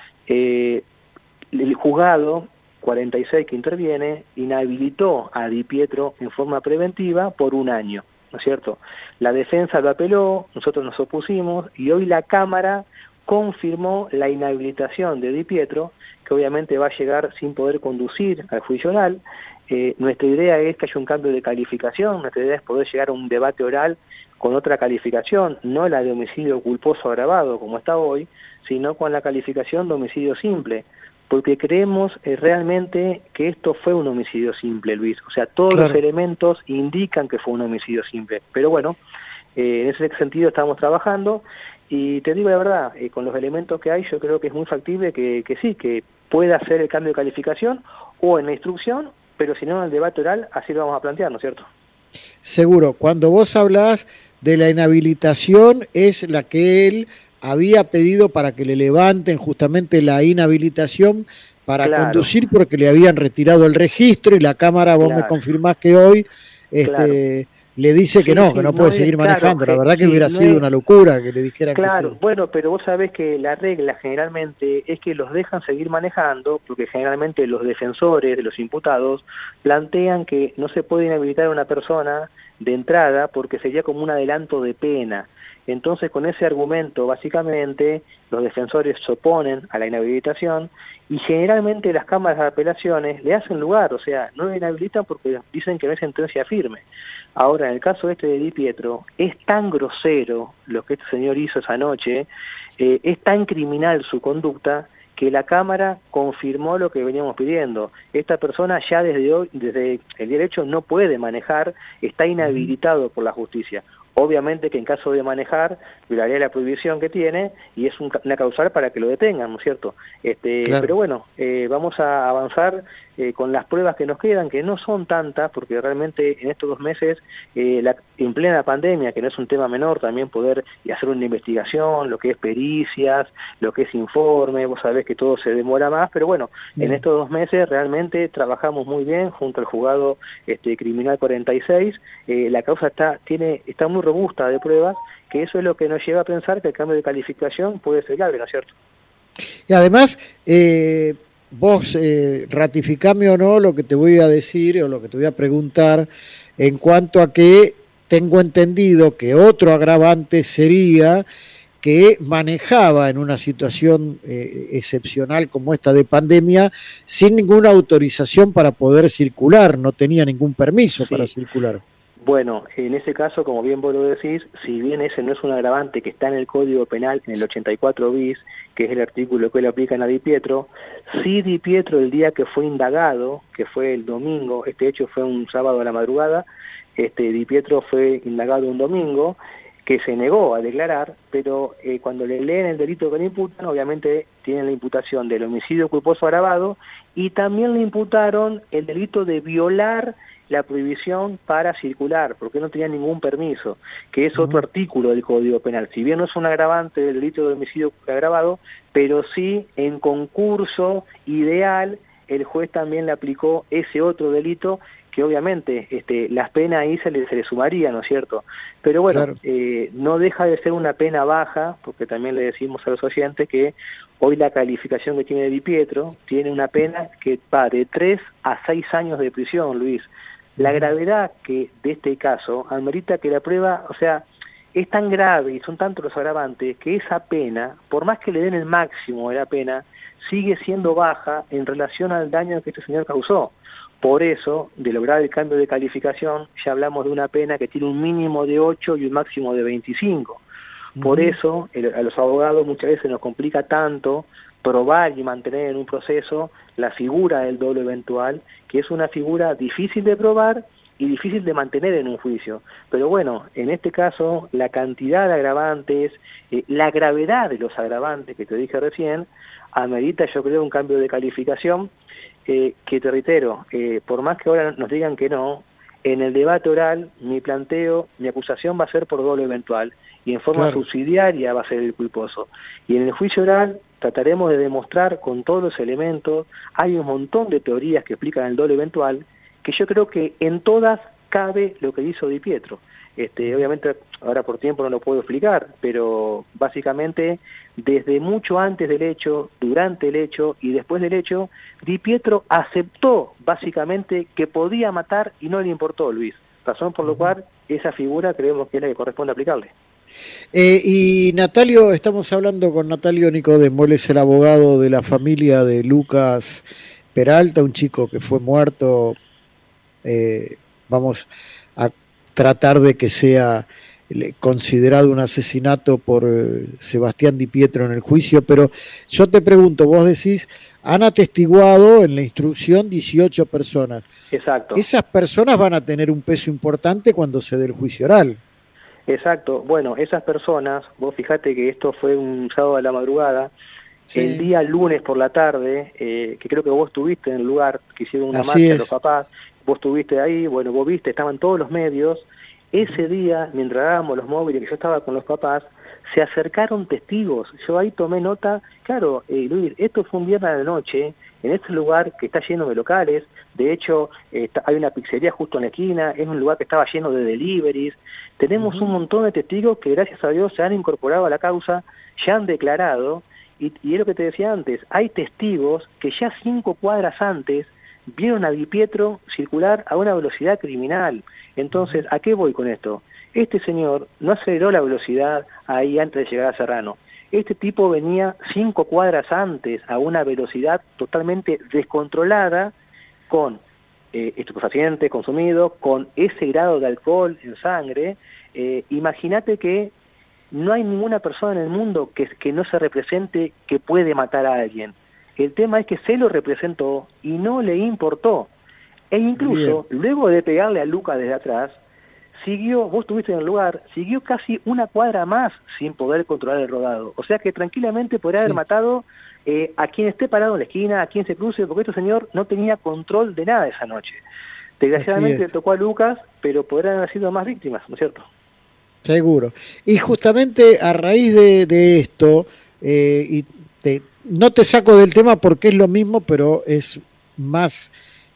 eh, el juzgado cuarenta y seis que interviene inhabilitó a Di Pietro en forma preventiva por un año, ¿no es cierto? La defensa lo apeló, nosotros nos opusimos y hoy la Cámara confirmó la inhabilitación de Di Pietro, que obviamente va a llegar sin poder conducir al juicio oral. Eh, nuestra idea es que haya un cambio de calificación, nuestra idea es poder llegar a un debate oral con otra calificación, no la de homicidio culposo agravado como está hoy, sino con la calificación de homicidio simple, porque creemos eh, realmente que esto fue un homicidio simple, Luis. O sea, todos claro. los elementos indican que fue un homicidio simple. Pero bueno, eh, en ese sentido estamos trabajando y te digo la verdad, eh, con los elementos que hay yo creo que es muy factible que, que sí, que pueda hacer el cambio de calificación o en la instrucción, pero si no en el debate oral, así lo vamos a plantear, ¿no es cierto? Seguro, cuando vos hablás de la inhabilitación es la que él había pedido para que le levanten justamente la inhabilitación para claro. conducir porque le habían retirado el registro y la Cámara, vos claro. me confirmás que hoy este, claro. le dice que sí, no, sí, que no, no puede es, seguir manejando. Claro, la verdad que sí, hubiera no sido es, una locura que le dijeran claro, que sí. Claro, bueno, pero vos sabés que la regla generalmente es que los dejan seguir manejando porque generalmente los defensores de los imputados plantean que no se puede inhabilitar a una persona de entrada porque sería como un adelanto de pena. Entonces, con ese argumento, básicamente, los defensores se oponen a la inhabilitación y generalmente las cámaras de apelaciones le hacen lugar, o sea, no lo inhabilitan porque dicen que no es sentencia firme. Ahora, en el caso este de Di Pietro, es tan grosero lo que este señor hizo esa noche, eh, es tan criminal su conducta, que la Cámara confirmó lo que veníamos pidiendo. Esta persona ya desde hoy, desde el derecho no puede manejar, está inhabilitado por la justicia. Obviamente que en caso de manejar, violaría la prohibición que tiene y es un, una causal para que lo detengan, ¿no es cierto? Este, claro. Pero bueno, eh, vamos a avanzar eh, con las pruebas que nos quedan, que no son tantas, porque realmente en estos dos meses, eh, la, en plena pandemia, que no es un tema menor, también poder hacer una investigación, lo que es pericias, lo que es informe, vos sabés que todo se demora más, pero bueno, bien. En estos dos meses realmente trabajamos muy bien junto al juzgado este, criminal cuarenta y seis, eh, la causa está, tiene, está muy robusta de pruebas, que eso es lo que nos lleva a pensar que el cambio de calificación puede ser grave, ¿no es cierto? Y además, eh, vos eh, ratificame o no lo que te voy a decir o lo que te voy a preguntar en cuanto a que tengo entendido que otro agravante sería que manejaba en una situación eh, excepcional como esta de pandemia sin ninguna autorización para poder circular, no tenía ningún permiso sí. para circular. Bueno, en ese caso, como bien vos lo decís, si bien ese no es un agravante que está en el Código Penal, en el ochenta y cuatro bis, que es el artículo que le aplican a Di Pietro, sí Di Pietro el día que fue indagado, que fue el domingo, este hecho fue un sábado a la madrugada, este Di Pietro fue indagado un domingo, que se negó a declarar, pero eh, cuando le leen el delito que le imputan, obviamente tienen la imputación del homicidio culposo agravado y también le imputaron el delito de violar la prohibición para circular, porque no tenía ningún permiso, que es otro artículo del Código Penal. Si bien no es un agravante del delito de homicidio agravado, pero sí en concurso ideal el juez también le aplicó ese otro delito que obviamente este, las penas ahí se le, se le sumarían, ¿no es cierto? Pero bueno, claro. eh, no deja de ser una pena baja, porque también le decimos a los oyentes que hoy la calificación que tiene Di Pietro tiene una pena que va de tres a seis años de prisión, Luis. La gravedad que de este caso amerita que la prueba, o sea, es tan grave y son tantos los agravantes que esa pena, por más que le den el máximo de la pena, sigue siendo baja en relación al daño que este señor causó. Por eso, de lograr el cambio de calificación, ya hablamos de una pena que tiene un mínimo de ocho y un máximo de veinticinco. Por uh-huh. eso, el, a los abogados muchas veces nos complica tanto probar y mantener en un proceso la figura del dolo eventual, que es una figura difícil de probar y difícil de mantener en un juicio. Pero bueno, en este caso, la cantidad de agravantes, eh, la gravedad de los agravantes que te dije recién, amerita, yo creo, un cambio de calificación, eh, que te reitero, eh, por más que ahora nos digan que no, en el debate oral, mi planteo, mi acusación va a ser por dolo eventual, y en forma claro. subsidiaria va a ser el culposo. Y en el juicio oral trataremos de demostrar con todos los elementos, hay un montón de teorías que explican el dolo eventual, que yo creo que en todas cabe lo que hizo Di Pietro. Este, obviamente ahora por tiempo no lo puedo explicar, pero básicamente desde mucho antes del hecho, durante el hecho y después del hecho, Di Pietro aceptó básicamente que podía matar y no le importó, Luis. Razón por lo cual esa figura creemos que es la que corresponde aplicarle. Eh, y Natalio, estamos hablando con Natalio Nicodemo, él es el abogado de la familia de Lucas Peralta, un chico que fue muerto. Eh, vamos a tratar de que sea considerado un asesinato por eh, Sebastián Di Pietro en el juicio, pero yo te pregunto, vos decís, han atestiguado en la instrucción dieciocho personas. Exacto. Esas personas van a tener un peso importante cuando se dé el juicio oral. Exacto. Bueno, esas personas, vos fijate que esto fue un sábado a la madrugada, sí. El día lunes por la tarde, eh, que creo que vos estuviste en el lugar, que hicieron una Así marcha es. los papás, vos estuviste ahí, bueno, vos viste, estaban todos los medios. Ese día, mientras dábamos los móviles, que yo estaba con los papás, se acercaron testigos. Yo ahí tomé nota. Claro, eh, Luis, esto fue un viernes a la noche, en este lugar que está lleno de locales. De hecho, eh, está, hay una pizzería justo en la esquina, es un lugar que estaba lleno de deliveries. Tenemos uh-huh. un montón de testigos que, gracias a Dios, se han incorporado a la causa, ya han declarado. Y, y es lo que te decía antes, hay testigos que ya cinco cuadras antes vieron a Di Pietro circular a una velocidad criminal. Entonces, ¿a qué voy con esto? Este señor no aceleró la velocidad ahí antes de llegar a Serrano. Este tipo venía cinco cuadras antes a una velocidad totalmente descontrolada, con eh, estupefacientes consumidos, con ese grado de alcohol en sangre. Eh, Imagínate que no hay ninguna persona en el mundo que, que no se represente que puede matar a alguien. El tema es que se lo representó y no le importó. E incluso, Bien. luego de pegarle a Luca desde atrás, siguió, vos estuviste en el lugar, siguió casi una cuadra más sin poder controlar el rodado. O sea que tranquilamente podría sí. haber matado eh, a quien esté parado en la esquina, a quien se cruce, porque este señor no tenía control de nada esa noche. Desgraciadamente le tocó a Lucas, pero podrían haber sido más víctimas, ¿no es cierto? Seguro. Y justamente a raíz de, de esto, eh, y te, no te saco del tema porque es lo mismo, pero es más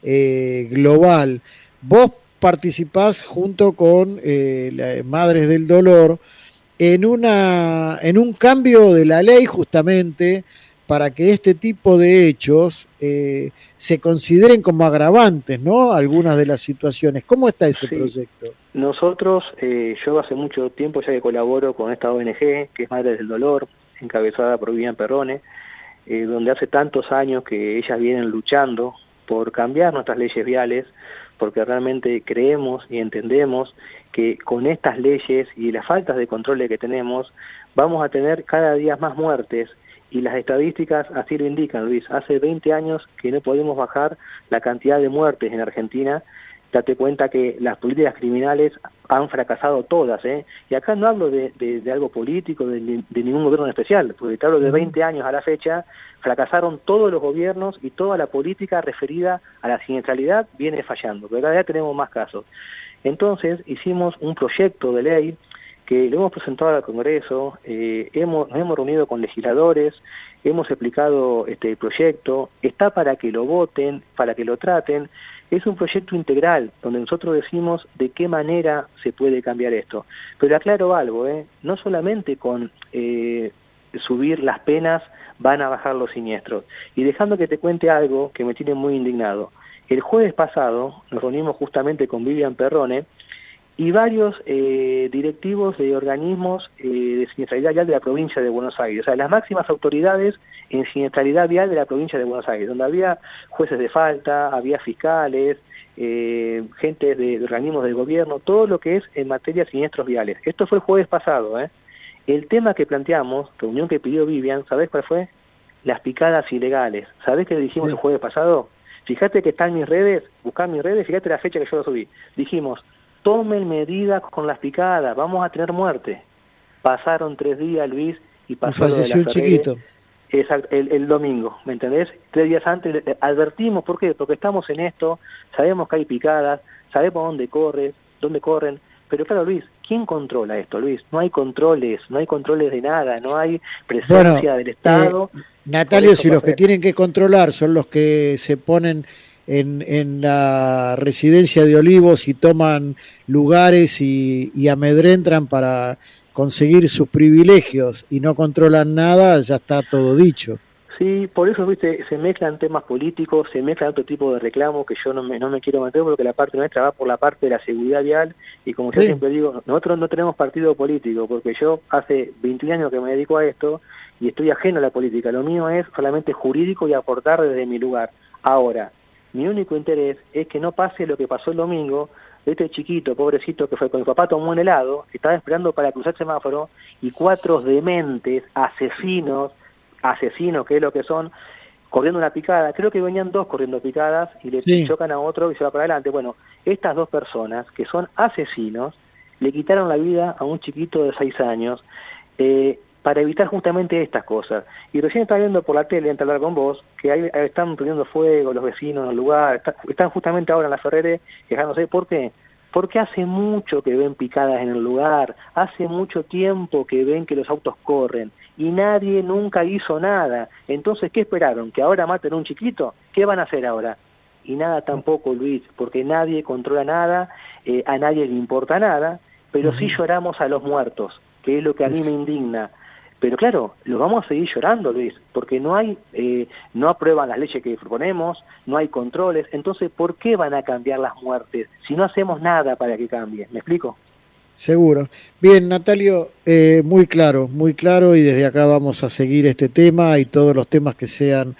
eh, global. Vos participás junto con eh, la Madres del Dolor en una en un cambio de la ley justamente para que este tipo de hechos eh, se consideren como agravantes, ¿no? Algunas de las situaciones. ¿Cómo está ese sí. proyecto? Nosotros, eh, yo hace mucho tiempo ya que colaboro con esta O N G, que es Madres del Dolor, encabezada por Vivian Perrone, eh, donde hace tantos años que ellas vienen luchando por cambiar nuestras leyes viales, porque realmente creemos y entendemos que con estas leyes y las faltas de controles que tenemos, vamos a tener cada día más muertes, y las estadísticas así lo indican, Luis. Hace veinte años que no podemos bajar la cantidad de muertes en Argentina. Date cuenta que las políticas criminales han fracasado todas, ¿eh? Y acá no hablo de, de, de algo político, de, de ningún gobierno en especial, porque te hablo de veinte años a la fecha, fracasaron todos los gobiernos y toda la política referida a la siniestralidad viene fallando, pero cada día tenemos más casos. Entonces hicimos un proyecto de ley que lo hemos presentado al Congreso, eh, hemos, nos hemos reunido con legisladores, hemos explicado este proyecto, está para que lo voten, para que lo traten. Es un proyecto integral, donde nosotros decimos de qué manera se puede cambiar esto. Pero aclaro algo, ¿eh? No solamente con eh, subir las penas van a bajar los siniestros. Y dejando que te cuente algo que me tiene muy indignado. El jueves pasado nos reunimos justamente con Vivian Perrone y varios eh, directivos de organismos eh, de siniestralidad vial de la provincia de Buenos Aires, o sea, las máximas autoridades en siniestralidad vial de la provincia de Buenos Aires, donde había jueces de falta, había fiscales, eh, gente de, de organismos del gobierno, todo lo que es en materia de siniestros viales. Esto fue el jueves pasado, ¿eh? El tema que planteamos, reunión que pidió Vivian, ¿sabés cuál fue? Las picadas ilegales. ¿Sabés qué le dijimos sí. el jueves pasado? Fíjate que está en mis redes, buscá mis redes, fíjate la fecha que yo lo subí. Dijimos, tomen medidas con las picadas, vamos a tener muerte. Pasaron tres días, Luis, y pasó lo de la un chiquito. Exacto, el, el domingo, ¿me entendés? Tres días antes advertimos, ¿por qué? Porque estamos en esto, sabemos que hay picadas, sabemos dónde corre, dónde corren, pero claro, Luis, ¿quién controla esto, Luis? No hay controles, no hay controles de nada, no hay presencia bueno, del Estado. Eh, Natalio, si los que tienen que controlar son los que se ponen En, en la residencia de Olivos y toman lugares y, y amedrentan para conseguir sus privilegios y no controlan nada, ya está todo dicho. Sí, por eso, viste, se mezclan temas políticos, se mezclan otro tipo de reclamos que yo no me, no me quiero meter porque la parte nuestra va por la parte de la seguridad vial y como yo sí. siempre digo, nosotros no tenemos partido político porque yo hace veinte años que me dedico a esto y estoy ajeno a la política, lo mío es solamente jurídico y aportar desde mi lugar. Ahora, mi único interés es que no pase lo que pasó el domingo, de este chiquito, pobrecito, que fue con mi papá, tomó un helado, estaba esperando para cruzar el semáforo, y cuatro dementes, asesinos, asesinos, que es lo que son, corriendo una picada, creo que venían dos corriendo picadas, y le sí. chocan a otro y se va para adelante. Bueno, estas dos personas, que son asesinos, le quitaron la vida a un chiquito de seis años, eh, para evitar justamente estas cosas. Y recién estaba viendo por la tele, antes de hablar con vos, que ahí están prendiendo fuego los vecinos en el lugar, está, están justamente ahora en la Ferrere quejándose. ¿Por qué? Porque hace mucho que ven picadas en el lugar, hace mucho tiempo que ven que los autos corren, y nadie nunca hizo nada. Entonces, ¿qué esperaron? ¿Que ahora maten a un chiquito? ¿Qué van a hacer ahora? Y nada tampoco, Luis, porque nadie controla nada, eh, a nadie le importa nada, pero sí lloramos a los muertos, que es lo que a mí me indigna. Pero claro, los vamos a seguir llorando, Luis, porque no hay, eh, no aprueban las leyes que proponemos, no hay controles. Entonces, ¿por qué van a cambiar las muertes si no hacemos nada para que cambie? ¿Me explico? Seguro. Bien, Natalio, eh, muy claro, muy claro, y desde acá vamos a seguir este tema y todos los temas que sean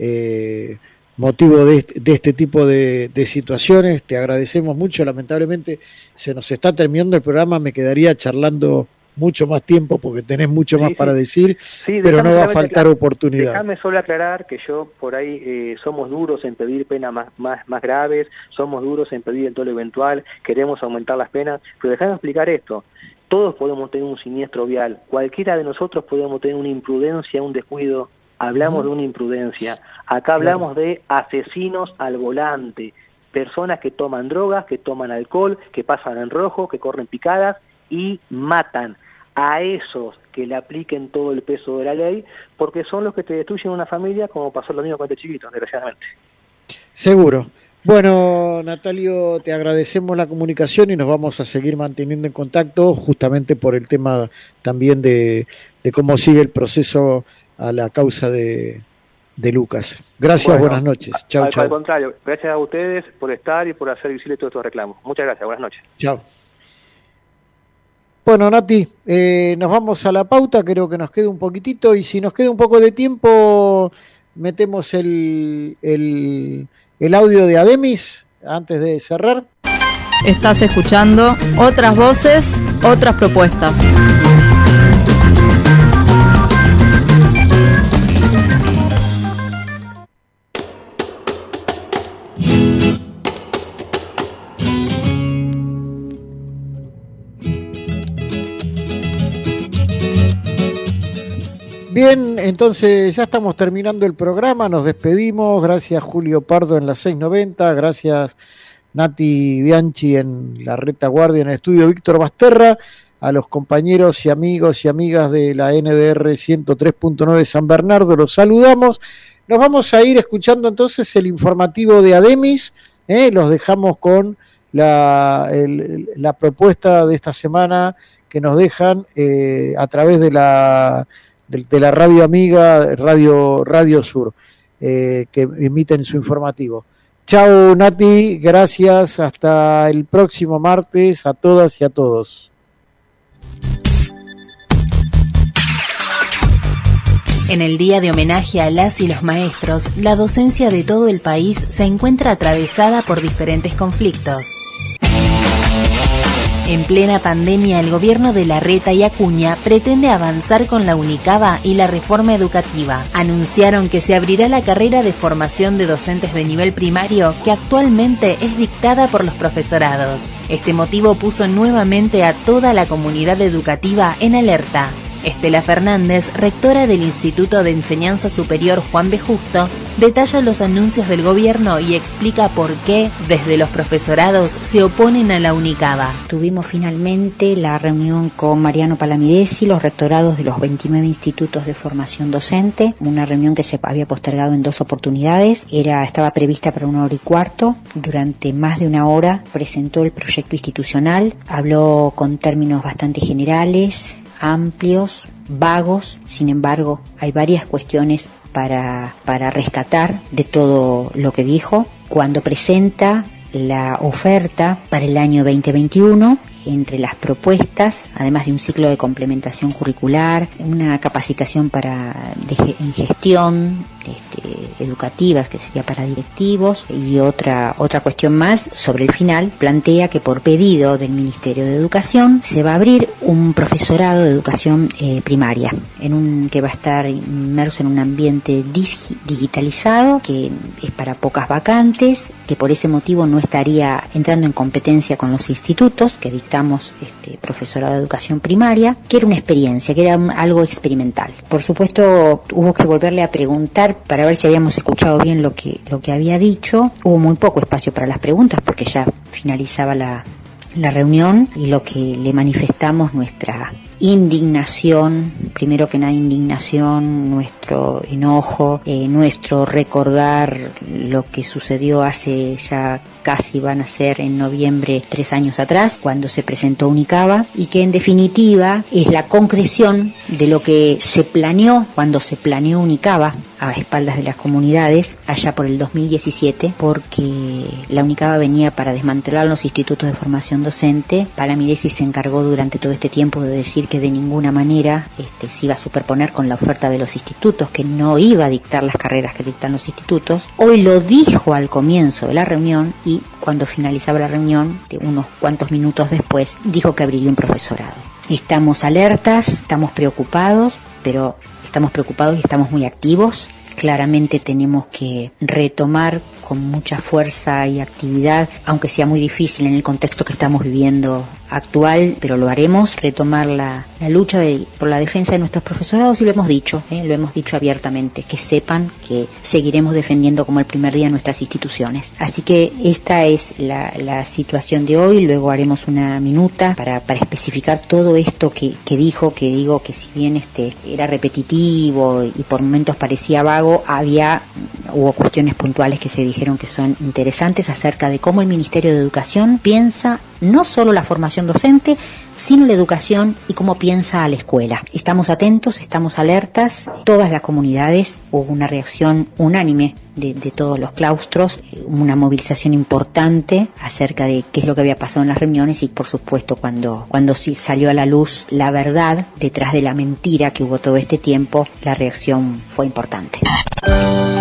eh, motivo de este, de este tipo de, de situaciones. Te agradecemos mucho. Lamentablemente se nos está terminando el programa, me quedaría charlando mucho más tiempo porque tenés mucho más sí, para decir, sí, pero no va a faltar oportunidad. Déjame solo aclarar que yo por ahí eh, somos duros en pedir penas más, más, más graves, somos duros en pedir el dolo eventual, queremos aumentar las penas, pero déjame explicar esto. Todos podemos tener un siniestro vial, cualquiera de nosotros podemos tener una imprudencia, un descuido, hablamos uh-huh. de una imprudencia, acá hablamos claro. de asesinos al volante, personas que toman drogas, que toman alcohol, que pasan en rojo, que corren picadas y matan. A esos que le apliquen todo el peso de la ley, porque son los que te destruyen una familia, como pasó lo mismo con este chiquito, desgraciadamente. Seguro. Bueno, Natalio, te agradecemos la comunicación y nos vamos a seguir manteniendo en contacto, justamente por el tema también de, de cómo sigue el proceso a la causa de, de Lucas. Gracias, bueno, buenas noches. Chau, al, chau. Al contrario, gracias a ustedes por estar y por hacer visible todos estos reclamos. Muchas gracias, buenas noches. Chao. Bueno, Nati, eh, nos vamos a la pauta, creo que nos queda un poquitito, y si nos queda un poco de tiempo, metemos el, el, el audio de Ademis, antes de cerrar. Estás escuchando Otras Voces, Otras Propuestas. Bien, entonces ya estamos terminando el programa, nos despedimos. Gracias Julio Pardo en la seiscientos noventa, gracias Nati Bianchi en la retaguardia en el estudio Víctor Basterra, a los compañeros y amigos y amigas de la N D R ciento tres punto nueve San Bernardo, los saludamos. Nos vamos a ir escuchando entonces el informativo de Ademis, ¿eh? Los dejamos con la, el, la propuesta de esta semana que nos dejan eh, a través de la, de, de la radio amiga Radio, Radio Sur, eh, que emiten su informativo. Chao Nati, gracias, hasta el próximo martes a todas y a todos. En el día de homenaje a las y los maestros, la docencia de todo el país se encuentra atravesada por diferentes conflictos. En plena pandemia, el gobierno de Larreta y Acuña pretende avanzar con la Unicaba y la reforma educativa. Anunciaron que se abrirá la carrera de formación de docentes de nivel primario, que actualmente es dictada por los profesorados. Este motivo puso nuevamente a toda la comunidad educativa en alerta. Estela Fernández, rectora del Instituto de Enseñanza Superior Juan B. Justo, detalla los anuncios del gobierno y explica por qué desde los profesorados se oponen a la Unicaba. Tuvimos finalmente la reunión con Mariano Palamidesi, los rectorados de los veintinueve institutos de formación docente, una reunión que se había postergado en dos oportunidades, era estaba prevista para una hora y cuarto. Durante más de una hora presentó el proyecto institucional, habló con términos bastante generales, amplios, vagos. Sin embargo, hay varias cuestiones para, para rescatar de todo lo que dijo. Cuando presenta la oferta para el año veinte veintiuno, entre las propuestas, además de un ciclo de complementación curricular, una capacitación para de, en gestión este, educativa, que sería para directivos, y otra otra cuestión más, sobre el final, plantea que por pedido del Ministerio de Educación se va a abrir un profesorado de educación eh, primaria, en un que va a estar inmerso en un ambiente dig, digitalizado, que es para pocas vacantes, que por ese motivo no estaría entrando en competencia con los institutos que dictan Este, profesorado de educación primaria, que era una experiencia, que era un, algo experimental. Por supuesto, hubo que volverle a preguntar para ver si habíamos escuchado bien lo que, lo que había dicho. Hubo muy poco espacio para las preguntas porque ya finalizaba la, la reunión, y lo que le manifestamos nuestra indignación, primero que nada indignación, nuestro enojo, eh, nuestro recordar lo que sucedió hace ya casi van a ser en noviembre tres años atrás, cuando se presentó Unicaba, y que en definitiva es la concreción de lo que se planeó cuando se planeó Unicaba a espaldas de las comunidades allá por el dos mil diecisiete, porque la Unicaba venía para desmantelar los institutos de formación docente. Palamidesi se encargó durante todo este tiempo de decir que de ninguna manera este, se iba a superponer con la oferta de los institutos, que no iba a dictar las carreras que dictan los institutos. Hoy lo dijo al comienzo de la reunión, y cuando finalizaba la reunión, de unos cuantos minutos después, dijo que abriría un profesorado. Estamos alertas, estamos preocupados, pero estamos preocupados y estamos muy activos. Claramente tenemos que retomar con mucha fuerza y actividad, aunque sea muy difícil en el contexto que estamos viviendo actual, pero lo haremos, retomar la, la lucha de, por la defensa de nuestros profesorados, y lo hemos dicho, ¿eh? lo hemos dicho abiertamente, que sepan que seguiremos defendiendo como el primer día nuestras instituciones. Así que esta es la, la situación de hoy. Luego haremos una minuta para, para especificar todo esto que, que dijo, que digo que si bien este era repetitivo y por momentos parecía vago, había hubo cuestiones puntuales que se dijeron que son interesantes acerca de cómo el Ministerio de Educación piensa no solo la formación docente, sino la educación y cómo piensa a la escuela. Estamos atentos, estamos alertas, todas las comunidades, hubo una reacción unánime de, de todos los claustros, una movilización importante acerca de qué es lo que había pasado en las reuniones, y por supuesto cuando, cuando sí salió a la luz la verdad detrás de la mentira que hubo todo este tiempo, la reacción fue importante.